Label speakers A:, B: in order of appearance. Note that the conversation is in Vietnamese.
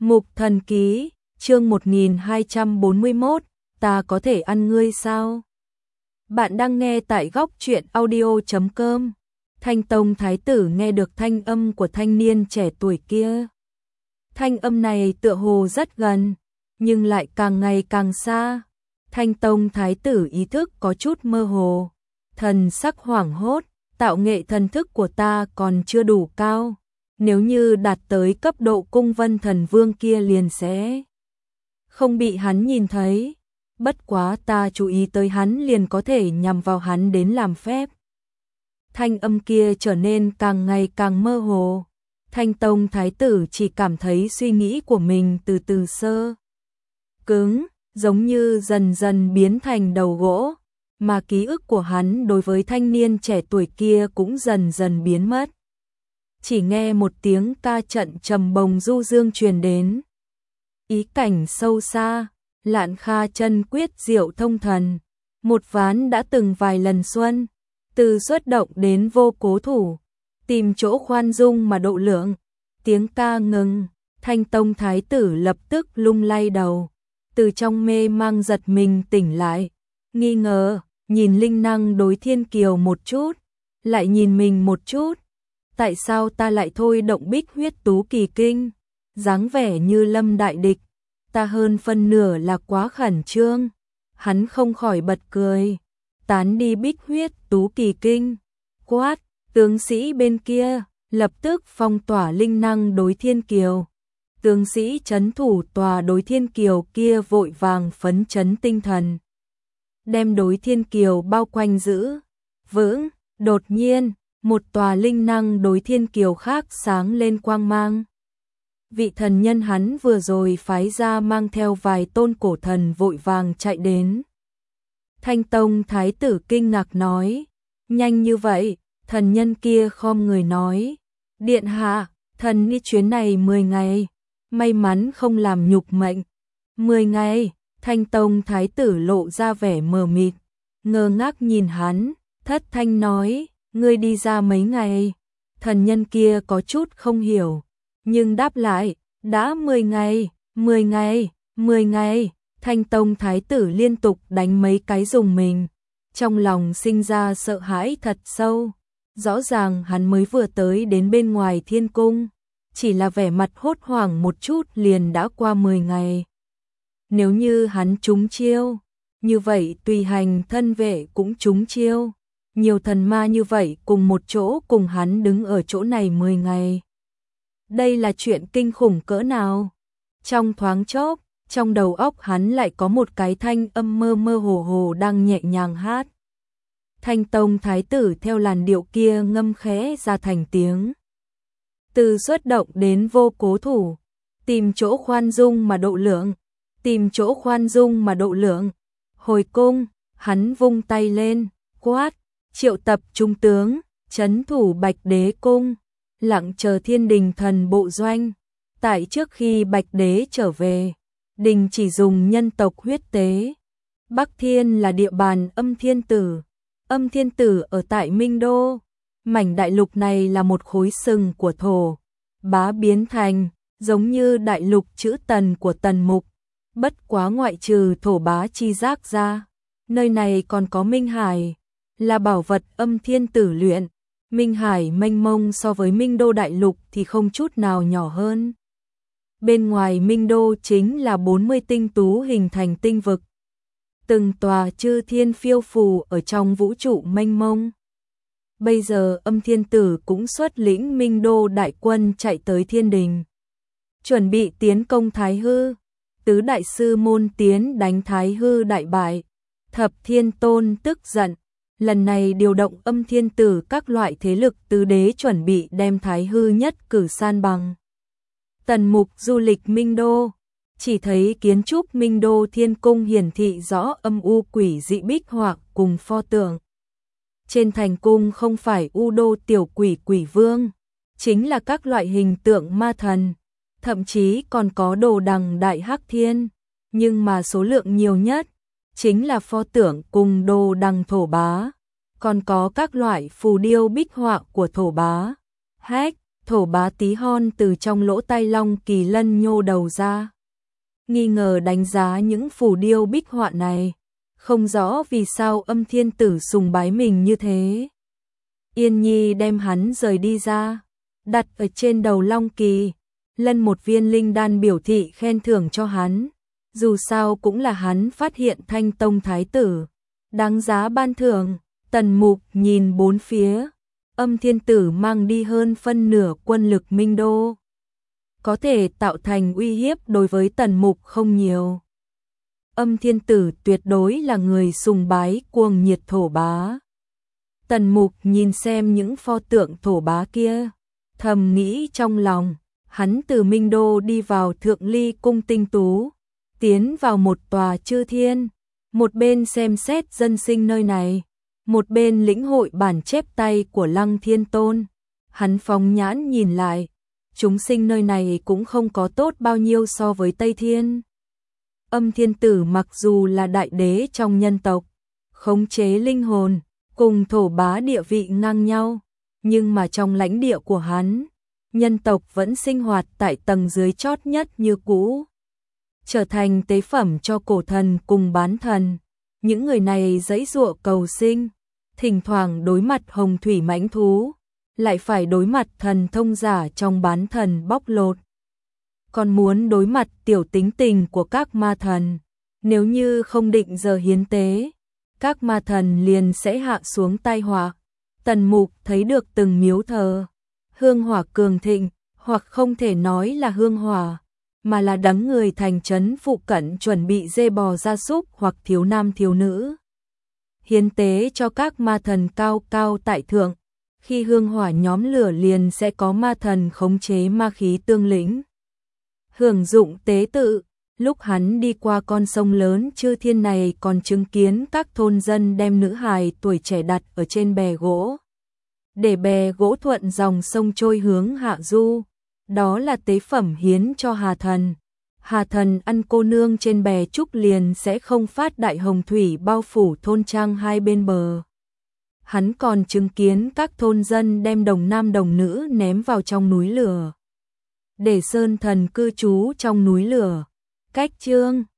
A: Mục Thần Ký, chương 1241, ta có thể ăn ngươi sao? Bạn đang nghe tại góc truyện audio.com. Thanh Tông Thái tử nghe được thanh âm của thanh niên trẻ tuổi kia. Thanh âm này tựa hồ rất gần, nhưng lại càng ngày càng xa. Thanh Tông Thái tử ý thức có chút mơ hồ, thần sắc hoảng hốt, tạo nghệ thần thức của ta còn chưa đủ cao. Nếu như đạt tới cấp độ cung vân thần vương kia liền sẽ không bị hắn nhìn thấy. Bất quá ta chú ý tới hắn liền có thể nhằm vào hắn đến làm phép. Thanh âm kia trở nên càng ngày càng mơ hồ. Thanh Tông Thái tử chỉ cảm thấy suy nghĩ của mình từ từ sơ cứng, giống như dần dần biến thành đầu gỗ, mà ký ức của hắn đối với thanh niên trẻ tuổi kia cũng dần dần biến mất. Chỉ nghe một tiếng ca trận trầm bồng du dương truyền đến. Ý cảnh sâu xa, Lạn Kha chân quyết diệu thông thần, một ván đã từng vài lần xuân, từ xuất động đến vô cố thủ, tìm chỗ khoan dung mà độ lượng. Tiếng ca ngừng, Thanh Tông Thái tử lập tức lung lay đầu, từ trong mê mang giật mình tỉnh lại, nghi ngờ, nhìn linh năng đối thiên kiều một chút, lại nhìn mình một chút. Tại sao ta lại thôi động Bích Huyết Tú Kỳ Kinh, dáng vẻ như lâm đại địch, ta hơn phân nửa là quá khẩn trương. Hắn không khỏi bật cười, tán đi Bích Huyết Tú Kỳ Kinh, quát, tướng sĩ bên kia, lập tức phong tỏa linh năng đối thiên kiều. Tướng sĩ trấn thủ tòa đối thiên kiều kia vội vàng phấn chấn tinh thần, đem đối thiên kiều bao quanh giữ vững. Đột nhiên, một tòa linh năng đối thiên kiều khác sáng lên quang mang. Vị thần nhân hắn vừa rồi phái ra mang theo vài tôn cổ thần vội vàng chạy đến. Thanh Tông Thái tử kinh ngạc nói, nhanh như vậy? Thần nhân kia khom người nói, điện hạ, thần đi chuyến này 10 ngày, may mắn không làm nhục mệnh. 10 ngày? Thanh Tông Thái tử lộ ra vẻ mờ mịt, ngơ ngác nhìn hắn, thất thanh nói, ngươi đi ra mấy ngày? Thần nhân kia có chút không hiểu, nhưng đáp lại, đã 10 ngày, 10 ngày, 10 ngày. Thanh Tông Thái tử liên tục đánh mấy cái rùng mình, trong lòng sinh ra sợ hãi thật sâu. Rõ ràng hắn mới vừa tới đến bên ngoài thiên cung, chỉ là vẻ mặt hốt hoảng một chút liền đã qua 10 ngày. Nếu như hắn trúng chiêu, như vậy tùy hành thân vệ cũng trúng chiêu. Nhiều thần ma như vậy cùng một chỗ cùng hắn đứng ở chỗ này 10 ngày. Đây là chuyện kinh khủng cỡ nào? Trong thoáng chốc, trong đầu óc hắn lại có một cái thanh âm mơ mơ hồ hồ đang nhẹ nhàng hát. Thanh Tông Thái tử theo làn điệu kia ngâm khẽ ra thành tiếng. Từ xuất động đến vô cố thủ, tìm chỗ khoan dung mà độ lượng, tìm chỗ khoan dung mà độ lượng. Hồi cung, hắn vung tay lên, quát, triệu tập trung tướng, trấn thủ Bạch Đế cung, lặng chờ Thiên Đình thần bộ doanh. Tại trước khi Bạch Đế trở về, đình chỉ dùng nhân tộc huyết tế. Bắc Thiên là địa bàn Âm Thiên Tử. Âm Thiên Tử ở tại Minh Đô. Mảnh đại lục này là một khối sừng của thổ bá biến thành, giống như đại lục chữ Tần của Tần Mục. Bất quá ngoại trừ thổ bá chi giác ra, nơi này còn có Minh Hải, là bảo vật Âm Thiên Tử luyện. Minh Hải mênh mông so với Minh Đô đại lục thì không chút nào nhỏ hơn. Bên ngoài Minh Đô chính là 40 tinh tú hình thành tinh vực. Từng tòa chư thiên phiêu phù ở trong vũ trụ mênh mông. Bây giờ Âm Thiên Tử cũng xuất lĩnh Minh Đô đại quân chạy tới Thiên Đình, chuẩn bị tiến công Thái Hư. Tứ đại sư môn tiến đánh Thái Hư đại bại, Thập Thiên Tôn tức giận, lần này điều động Âm Thiên Tử các loại thế lực tứ đế chuẩn bị đem Thái Hư nhất cử san bằng. Tần Mục du lịch Minh Đô, chỉ thấy kiến trúc Minh Đô Thiên Cung hiển thị rõ âm u quỷ dị bích họa cùng pho tượng. Trên thành cung không phải u đô tiểu quỷ quỷ vương, chính là các loại hình tượng ma thần, thậm chí còn có đồ đằng đại hắc thiên, nhưng mà số lượng nhiều nhất chính là pho tượng cùng đồ đằng thổ bá, còn có các loại phù điêu bích họa của thổ bá. Hách, Thổ bá tí hon từ trong lỗ tai Long Kỳ Lân nhô đầu ra. Nghi ngờ đánh giá những phù điêu bích họa này. Không rõ vì sao Âm Thiên Tử sùng bái mình như thế. Yên Nhi đem hắn rời đi ra, đặt ở trên đầu Long Kỳ Lân một viên linh đan biểu thị khen thưởng cho hắn. Dù sao cũng là hắn phát hiện Thanh Tông Thái Tử, đáng giá ban thưởng. Tần Mục nhìn bốn phía, Âm Thiên Tử mang đi hơn phân nửa quân lực Minh Đô. Có thể tạo thành uy hiếp đối với Tần Mục không nhiều. Âm Thiên Tử tuyệt đối là người sùng bái cuồng nhiệt thổ bá. Tần Mục nhìn xem những pho tượng thổ bá kia, thầm nghĩ trong lòng, hắn từ Minh Đô đi vào Thượng Ly Cung tinh tú, tiến vào một tòa chư thiên, một bên xem xét dân sinh nơi này, một bên lĩnh hội bản chép tay của Lăng Thiên Tôn. Hắn phóng nhãn nhìn lại, chúng sinh nơi này cũng không có tốt bao nhiêu so với Tây Thiên. Âm Thiên Tử mặc dù là đại đế trong nhân tộc, khống chế linh hồn, cùng thổ bá địa vị ngang nhau, nhưng mà trong lãnh địa của hắn, nhân tộc vẫn sinh hoạt tại tầng dưới chót nhất như cũ, trở thành tế phẩm cho cổ thần cùng bán thần. Những người này giãy giụa cầu sinh, thỉnh thoảng đối mặt hồng thủy mãnh thú, lại phải đối mặt thần thông giả trong bán thần bóc lột, còn muốn đối mặt tiểu tính tình của các ma thần. Nếu như không định giờ hiến tế, các ma thần liền sẽ hạ xuống tai họa. Tần Mục thấy được từng miếu thờ, hương hỏa cường thịnh, hoặc không thể nói là hương hỏa, mà là đám người thành trấn phụ cận chuẩn bị dê bò gia súc hoặc thiếu nam thiếu nữ. Hiến tế cho các ma thần cao cao tại thượng, khi hương hỏa nhóm lửa liền sẽ có ma thần khống chế ma khí tương lĩnh. Hưởng dụng tế tự, lúc hắn đi qua con sông lớn chư thiên này còn chứng kiến các thôn dân đem nữ hài tuổi trẻ đặt ở trên bè gỗ, để bè gỗ thuận dòng sông trôi hướng hạ du. Đó là tế phẩm hiến cho Hà Thần. Hà Thần ăn cô nương trên bè trúc liền sẽ không phát đại hồng thủy bao phủ thôn trang hai bên bờ. Hắn còn chứng kiến các thôn dân đem đồng nam đồng nữ ném vào trong núi lửa, để sơn thần cư trú trong núi lửa. Cách chương